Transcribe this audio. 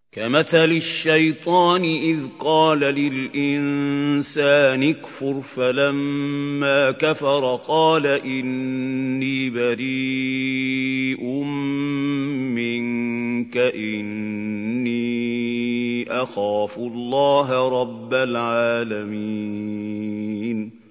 كَمَثَلِ الشَّيْطَانِ إِذْ قَالَ لِلْإِنسَانِ اكْفُرْ فَلَمَّا كَفَرَ قَالَ إِنِّي بَرِيءٌ مِّنكَ إِنِّي أَخَافُ اللَّهَ رَبَّ الْعَالَمِينَ